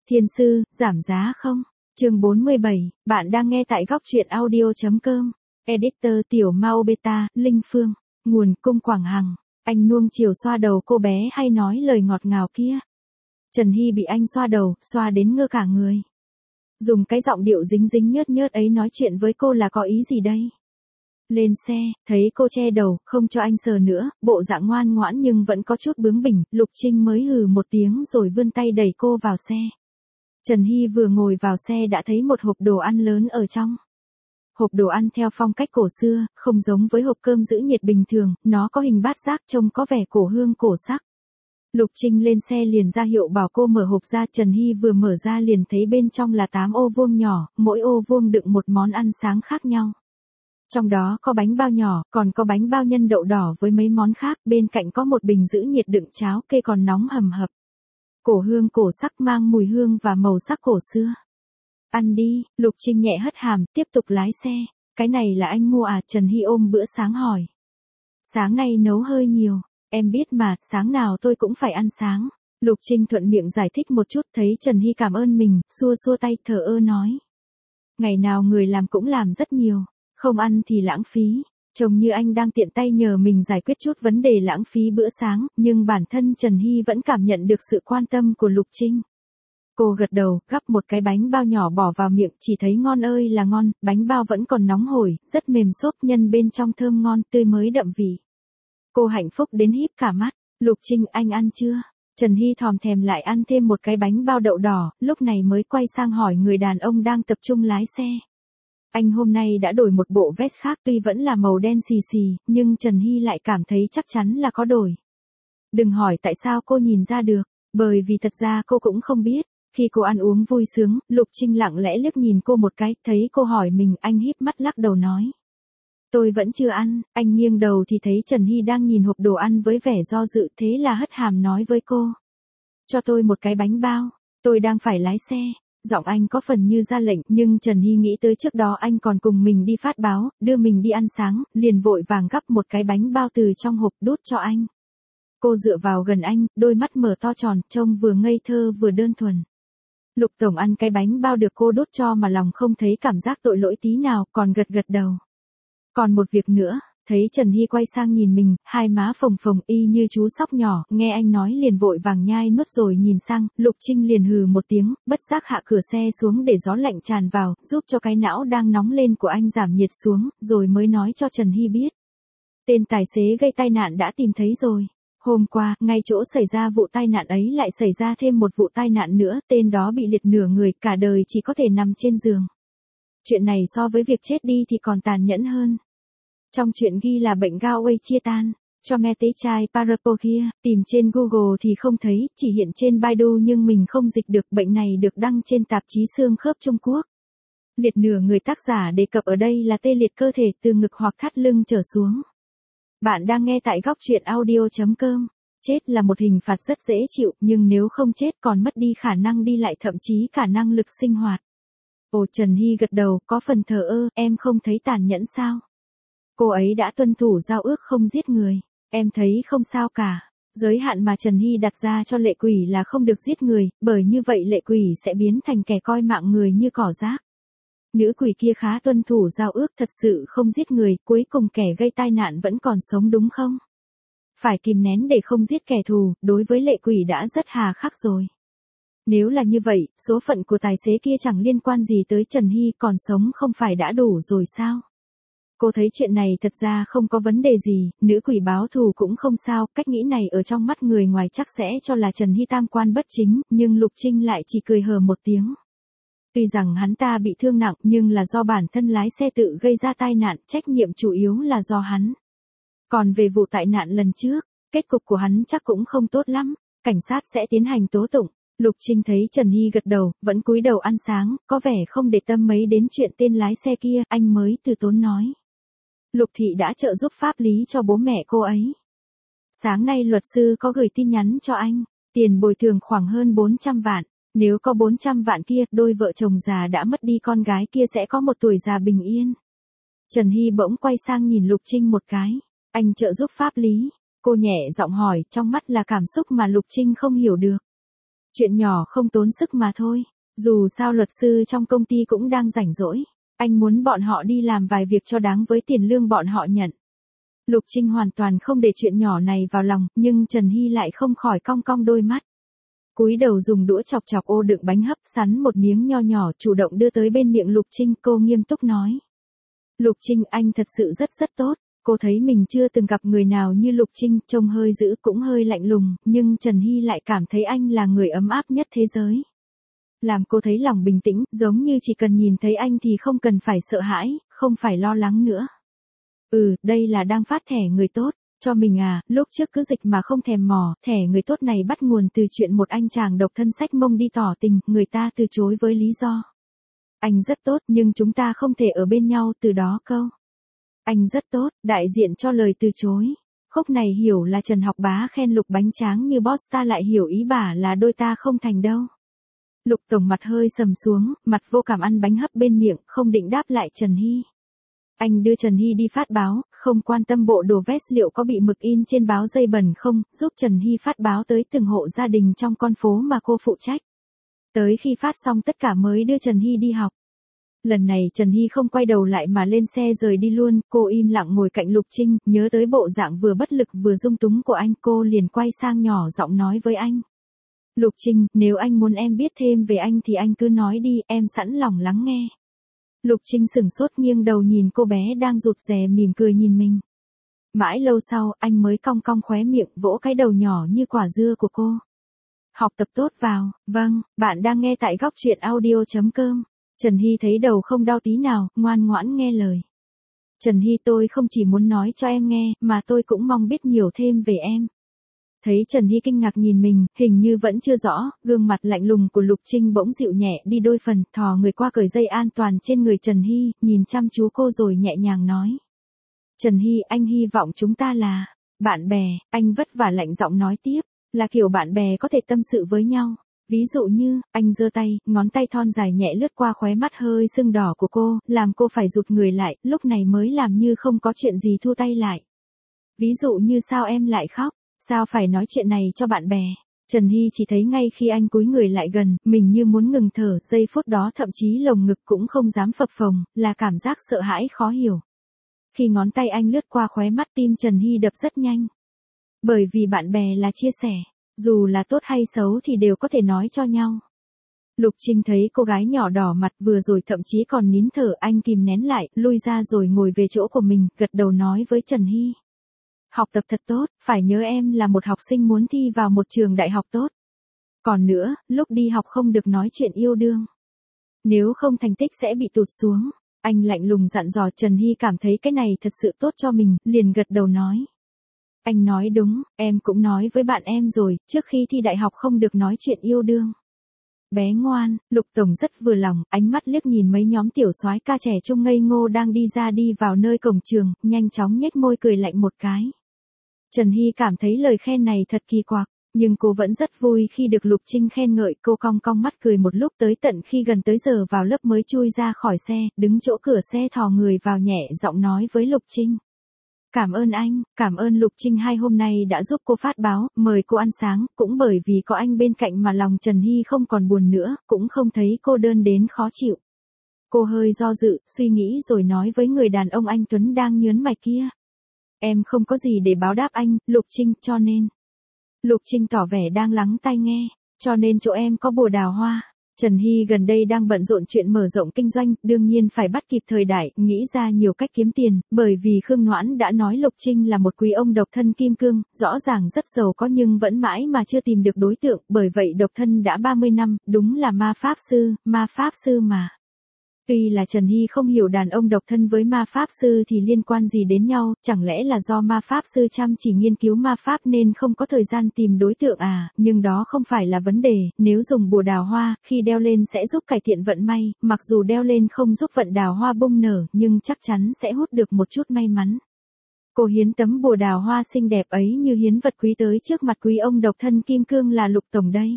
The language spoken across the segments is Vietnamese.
Thiên sư, giảm giá không? Chương 47, bạn đang nghe tại góc truyện audio.com. Editor Tiểu Mao Beta, Linh Phương. Nguồn Cung Quảng Hằng. Anh nuông chiều xoa đầu cô bé hay nói lời ngọt ngào kia. Trần Hy bị anh xoa đầu, xoa đến ngơ cả người. Dùng cái giọng điệu dính dính nhớt nhớt ấy nói chuyện với cô là có ý gì đây? Lên xe, thấy cô che đầu, không cho anh sờ nữa, bộ dạng ngoan ngoãn nhưng vẫn có chút bướng bỉnh, Lục Trinh mới hừ một tiếng rồi vươn tay đẩy cô vào xe. Trần Hy vừa ngồi vào xe đã thấy một hộp đồ ăn lớn ở trong. Hộp đồ ăn theo phong cách cổ xưa, không giống với hộp cơm giữ nhiệt bình thường, nó có hình bát giác trông có vẻ cổ hương cổ sắc. Lục Trinh lên xe liền ra hiệu bảo cô mở hộp ra, Trần Hy vừa mở ra liền thấy bên trong là 8 ô vuông nhỏ, mỗi ô vuông đựng một món ăn sáng khác nhau. Trong đó có bánh bao nhỏ, còn có bánh bao nhân đậu đỏ với mấy món khác, bên cạnh có một bình giữ nhiệt đựng cháo kê còn nóng hầm hập. Cổ hương cổ sắc mang mùi hương và màu sắc cổ xưa. Ăn đi, Lục Trinh nhẹ hất hàm, tiếp tục lái xe. Cái này là anh mua à? Trần Hy ôm bữa sáng hỏi. Sáng nay nấu hơi nhiều, em biết mà, sáng nào tôi cũng phải ăn sáng. Lục Trinh thuận miệng giải thích một chút, thấy Trần Hy cảm ơn mình, xua xua tay thờ ơ nói. Ngày nào người làm cũng làm rất nhiều, không ăn thì lãng phí. Trông như anh đang tiện tay nhờ mình giải quyết chút vấn đề lãng phí bữa sáng, nhưng bản thân Trần Hy vẫn cảm nhận được sự quan tâm của Lục Trinh. Cô gật đầu, gắp một cái bánh bao nhỏ bỏ vào miệng, chỉ thấy ngon ơi là ngon, bánh bao vẫn còn nóng hổi, rất mềm xốp, nhân bên trong thơm ngon, tươi mới đậm vị. Cô hạnh phúc đến híp cả mắt. Lục Trinh, anh ăn chưa? Trần Hy thòm thèm lại ăn thêm một cái bánh bao đậu đỏ, lúc này mới quay sang hỏi người đàn ông đang tập trung lái xe. Anh hôm nay đã đổi một bộ vest khác, tuy vẫn là màu đen xì xì, nhưng Trần Hy lại cảm thấy chắc chắn là có đổi. Đừng hỏi tại sao cô nhìn ra được, bởi vì thật ra cô cũng không biết. Khi cô ăn uống vui sướng, Lục Trinh lặng lẽ liếc nhìn cô một cái, thấy cô hỏi mình, anh híp mắt lắc đầu nói. Tôi vẫn chưa ăn, anh nghiêng đầu thì thấy Trần Hy đang nhìn hộp đồ ăn với vẻ do dự, thế là hất hàm nói với cô. Cho tôi một cái bánh bao, tôi đang phải lái xe. Giọng anh có phần như ra lệnh, nhưng Trần Hy nghĩ tới trước đó anh còn cùng mình đi phát báo, đưa mình đi ăn sáng, liền vội vàng gắp một cái bánh bao từ trong hộp đút cho anh. Cô dựa vào gần anh, đôi mắt mở to tròn, trông vừa ngây thơ vừa đơn thuần. Lục Tổng ăn cái bánh bao được cô đút cho mà lòng không thấy cảm giác tội lỗi tí nào, còn gật gật đầu. Còn một việc nữa, thấy Trần Hy quay sang nhìn mình, hai má phồng phồng y như chú sóc nhỏ, nghe anh nói liền vội vàng nhai nuốt rồi nhìn sang, Lục Trinh liền hừ một tiếng, bất giác hạ cửa xe xuống để gió lạnh tràn vào, giúp cho cái não đang nóng lên của anh giảm nhiệt xuống, rồi mới nói cho Trần Hy biết. Tên tài xế gây tai nạn đã tìm thấy rồi. Hôm qua, ngay chỗ xảy ra vụ tai nạn ấy lại xảy ra thêm một vụ tai nạn nữa, tên đó bị liệt nửa người, cả đời chỉ có thể nằm trên giường. Chuyện này so với việc chết đi thì còn tàn nhẫn hơn. Trong chuyện ghi là bệnh Galway chia tan, cho mẹ tế trai Parapokia, tìm trên Google thì không thấy, chỉ hiện trên Baidu nhưng mình không dịch được. Bệnh này được đăng trên tạp chí xương khớp Trung Quốc. Liệt nửa người tác giả đề cập ở đây là tê liệt cơ thể từ ngực hoặc thắt lưng trở xuống. Bạn đang nghe tại góc truyện audio.com. Chết là một hình phạt rất dễ chịu, nhưng nếu không chết còn mất đi khả năng đi lại, thậm chí cả năng lực sinh hoạt. Ồ, Trần Hy gật đầu, có phần thờ ơ, em không thấy tàn nhẫn sao? Cô ấy đã tuân thủ giao ước không giết người, em thấy không sao cả. Giới hạn mà Trần Hy đặt ra cho lệ quỷ là không được giết người, bởi như vậy lệ quỷ sẽ biến thành kẻ coi mạng người như cỏ rác. Nữ quỷ kia khá tuân thủ giao ước, thật sự không giết người, cuối cùng kẻ gây tai nạn vẫn còn sống đúng không? Phải kìm nén để không giết kẻ thù, đối với lệ quỷ đã rất hà khắc rồi. Nếu là như vậy, số phận của tài xế kia chẳng liên quan gì tới Trần Hy, còn sống không phải đã đủ rồi sao? Cô thấy chuyện này thật ra không có vấn đề gì, nữ quỷ báo thù cũng không sao, cách nghĩ này ở trong mắt người ngoài chắc sẽ cho là Trần Hy tam quan bất chính, nhưng Lục Trinh lại chỉ cười hờ một tiếng. Tuy rằng hắn ta bị thương nặng nhưng là do bản thân lái xe tự gây ra tai nạn, trách nhiệm chủ yếu là do hắn. Còn về vụ tai nạn lần trước, kết cục của hắn chắc cũng không tốt lắm, cảnh sát sẽ tiến hành tố tụng. Lục Trinh thấy Trần Hy gật đầu, vẫn cúi đầu ăn sáng, có vẻ không để tâm mấy đến chuyện tên lái xe kia, anh mới từ tốn nói. Lục Thị đã trợ giúp pháp lý cho bố mẹ cô ấy. Sáng nay luật sư có gửi tin nhắn cho anh, tiền bồi thường khoảng hơn 400 vạn. Nếu có 400 vạn kia, đôi vợ chồng già đã mất đi con gái kia sẽ có một tuổi già bình yên. Trần Hy bỗng quay sang nhìn Lục Trinh một cái. Anh trợ giúp pháp lý. Cô nhẹ giọng hỏi, trong mắt là cảm xúc mà Lục Trinh không hiểu được. Chuyện nhỏ không tốn sức mà thôi. Dù sao luật sư trong công ty cũng đang rảnh rỗi. Anh muốn bọn họ đi làm vài việc cho đáng với tiền lương bọn họ nhận. Lục Trinh hoàn toàn không để chuyện nhỏ này vào lòng, nhưng Trần Hy lại không khỏi cong cong đôi mắt. Cúi đầu dùng đũa chọc chọc ô đựng bánh hấp, sắn một miếng nho nhỏ chủ động đưa tới bên miệng Lục Trinh. Cô nghiêm túc nói. Lục Trinh, anh thật sự rất rất tốt. Cô thấy mình chưa từng gặp người nào như Lục Trinh, trông hơi dữ cũng hơi lạnh lùng, nhưng Trần Hy lại cảm thấy anh là người ấm áp nhất thế giới. Làm cô thấy lòng bình tĩnh, giống như chỉ cần nhìn thấy anh thì không cần phải sợ hãi, không phải lo lắng nữa. Đây là đang phát thẻ người tốt. Cho mình à, lúc trước cứ dịch mà không thèm mò, thẻ người tốt này bắt nguồn từ chuyện một anh chàng độc thân xách mông đi tỏ tình, người ta từ chối với lý do. Anh rất tốt nhưng chúng ta không thể ở bên nhau, từ đó câu. Anh rất tốt, đại diện cho lời từ chối. Khúc này hiểu là Trần Học Bá khen Lục bánh tráng như boss, ta lại hiểu ý bà là đôi ta không thành đâu. Lục tổng mặt hơi sầm xuống, mặt vô cảm ăn bánh hấp bên miệng, không định đáp lại Trần Hy. Anh đưa Trần Hy đi phát báo, không quan tâm bộ đồ vest liệu có bị mực in trên báo dây bẩn không, giúp Trần Hy phát báo tới từng hộ gia đình trong con phố mà cô phụ trách. Tới khi phát xong tất cả mới đưa Trần Hy đi học. Lần này Trần Hy không quay đầu lại mà lên xe rời đi luôn, cô im lặng ngồi cạnh Lục Trinh, nhớ tới bộ dạng vừa bất lực vừa dung túng của anh, cô liền quay sang nhỏ giọng nói với anh. Lục Trinh, nếu anh muốn em biết thêm về anh thì anh cứ nói đi, em sẵn lòng lắng nghe. Lục Trinh sửng sốt nghiêng đầu nhìn cô bé đang rụt rè mỉm cười nhìn mình. Mãi lâu sau, anh mới cong cong khóe miệng vỗ cái đầu nhỏ như quả dưa của cô. Học tập tốt vào, vâng, bạn đang nghe tại góc truyện audio.com. Trần Hy thấy đầu không đau tí nào, ngoan ngoãn nghe lời. Trần Hy, tôi không chỉ muốn nói cho em nghe, mà tôi cũng mong biết nhiều thêm về em. Thấy Trần Hy kinh ngạc nhìn mình, hình như vẫn chưa rõ, gương mặt lạnh lùng của Lục Trinh bỗng dịu nhẹ đi đôi phần, thò người qua cởi dây an toàn trên người Trần Hy, nhìn chăm chú cô rồi nhẹ nhàng nói. Trần Hy, anh hy vọng chúng ta là bạn bè, anh vất vả lạnh giọng nói tiếp, là kiểu bạn bè có thể tâm sự với nhau. Ví dụ như, anh giơ tay, ngón tay thon dài nhẹ lướt qua khóe mắt hơi sưng đỏ của cô, làm cô phải rụt người lại, lúc này mới làm như không có chuyện gì thu tay lại. Ví dụ như sao em lại khóc, sao phải nói chuyện này cho bạn bè. Trần Hy chỉ thấy ngay khi anh cúi người lại gần, mình như muốn ngừng thở, giây phút đó thậm chí lồng ngực cũng không dám phập phồng, là cảm giác sợ hãi khó hiểu. Khi ngón tay anh lướt qua khóe mắt tim Trần Hy đập rất nhanh. Bởi vì bạn bè là chia sẻ. Dù là tốt hay xấu thì đều có thể nói cho nhau. Lục Trinh thấy cô gái nhỏ đỏ mặt vừa rồi thậm chí còn nín thở, anh kìm nén lại, lui ra rồi ngồi về chỗ của mình, gật đầu nói với Trần Hy. Học tập thật tốt, phải nhớ em là một học sinh muốn thi vào một trường đại học tốt. Còn nữa, lúc đi học không được nói chuyện yêu đương. Nếu không thành tích sẽ bị tụt xuống. Anh lạnh lùng dặn dò. Trần Hy cảm thấy cái này thật sự tốt cho mình, liền gật đầu nói. Anh nói đúng, em cũng nói với bạn em rồi, trước khi thi đại học không được nói chuyện yêu đương. Bé ngoan, Lục Tổng rất vừa lòng, ánh mắt liếc nhìn mấy nhóm tiểu soái ca trẻ trung ngây ngô đang đi ra đi vào nơi cổng trường, nhanh chóng nhếch môi cười lạnh một cái. Trần Hy cảm thấy lời khen này thật kỳ quặc, nhưng cô vẫn rất vui khi được Lục Trinh khen ngợi. Cô cong cong mắt cười một lúc tới tận khi gần tới giờ vào lớp mới chui ra khỏi xe, đứng chỗ cửa xe thò người vào nhẹ giọng nói với Lục Trinh. Cảm ơn anh, cảm ơn Lục Trinh hai hôm nay đã giúp cô phát báo, mời cô ăn sáng, cũng bởi vì có anh bên cạnh mà lòng Trần Hy không còn buồn nữa, cũng không thấy cô đơn đến khó chịu. Cô hơi do dự, suy nghĩ rồi nói với người đàn ông anh Tuấn đang nhớn mày kia. Em không có gì để báo đáp anh, Lục Trinh, cho nên. Lục Trinh tỏ vẻ đang lắng tai nghe, cho nên chỗ em có bồ đào hoa. Trần Hy gần đây đang bận rộn chuyện mở rộng kinh doanh, đương nhiên phải bắt kịp thời đại, nghĩ ra nhiều cách kiếm tiền, bởi vì Khương Noãn đã nói Lục Trinh là một quý ông độc thân kim cương, rõ ràng rất giàu có nhưng vẫn mãi mà chưa tìm được đối tượng, bởi vậy độc thân đã 30 năm, đúng là ma pháp sư mà. Tuy là Trần Hy không hiểu đàn ông độc thân với ma pháp sư thì liên quan gì đến nhau, chẳng lẽ là do ma pháp sư chăm chỉ nghiên cứu ma pháp nên không có thời gian tìm đối tượng à, nhưng đó không phải là vấn đề, nếu dùng bùa đào hoa, khi đeo lên sẽ giúp cải thiện vận may, mặc dù đeo lên không giúp vận đào hoa bung nở, nhưng chắc chắn sẽ hút được một chút may mắn. Cô hiến tấm bùa đào hoa xinh đẹp ấy như hiến vật quý tới trước mặt quý ông độc thân kim cương là Lục Tổng đây.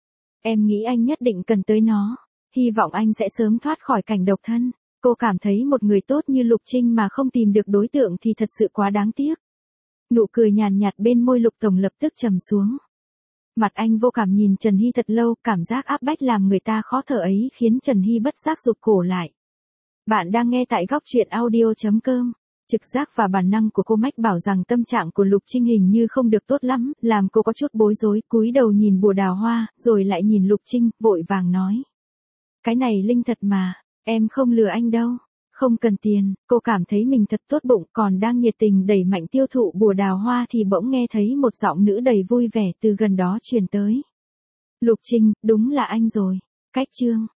Em nghĩ anh nhất định cần tới nó. Hy vọng anh sẽ sớm thoát khỏi cảnh độc thân. Cô cảm thấy một người tốt như Lục Trinh mà không tìm được đối tượng thì thật sự quá đáng tiếc. Nụ cười nhàn nhạt bên môi Lục Tổng lập tức trầm xuống. Mặt anh vô cảm nhìn Trần Hy thật lâu, cảm giác áp bách làm người ta khó thở ấy khiến Trần Hy bất giác rụt cổ lại. Bạn đang nghe tại góc truyện audio.com. Trực giác và bản năng của cô mách bảo rằng tâm trạng của Lục Trinh hình như không được tốt lắm, làm cô có chút bối rối, cúi đầu nhìn bùa đào hoa, rồi lại nhìn Lục Trinh, vội vàng nói. Cái này linh thật mà, em không lừa anh đâu. Không cần tiền, cô cảm thấy mình thật tốt bụng, còn đang nhiệt tình đẩy mạnh tiêu thụ bùa đào hoa thì bỗng nghe thấy một giọng nữ đầy vui vẻ từ gần đó truyền tới. Lục Trinh, đúng là anh rồi. Cách chương.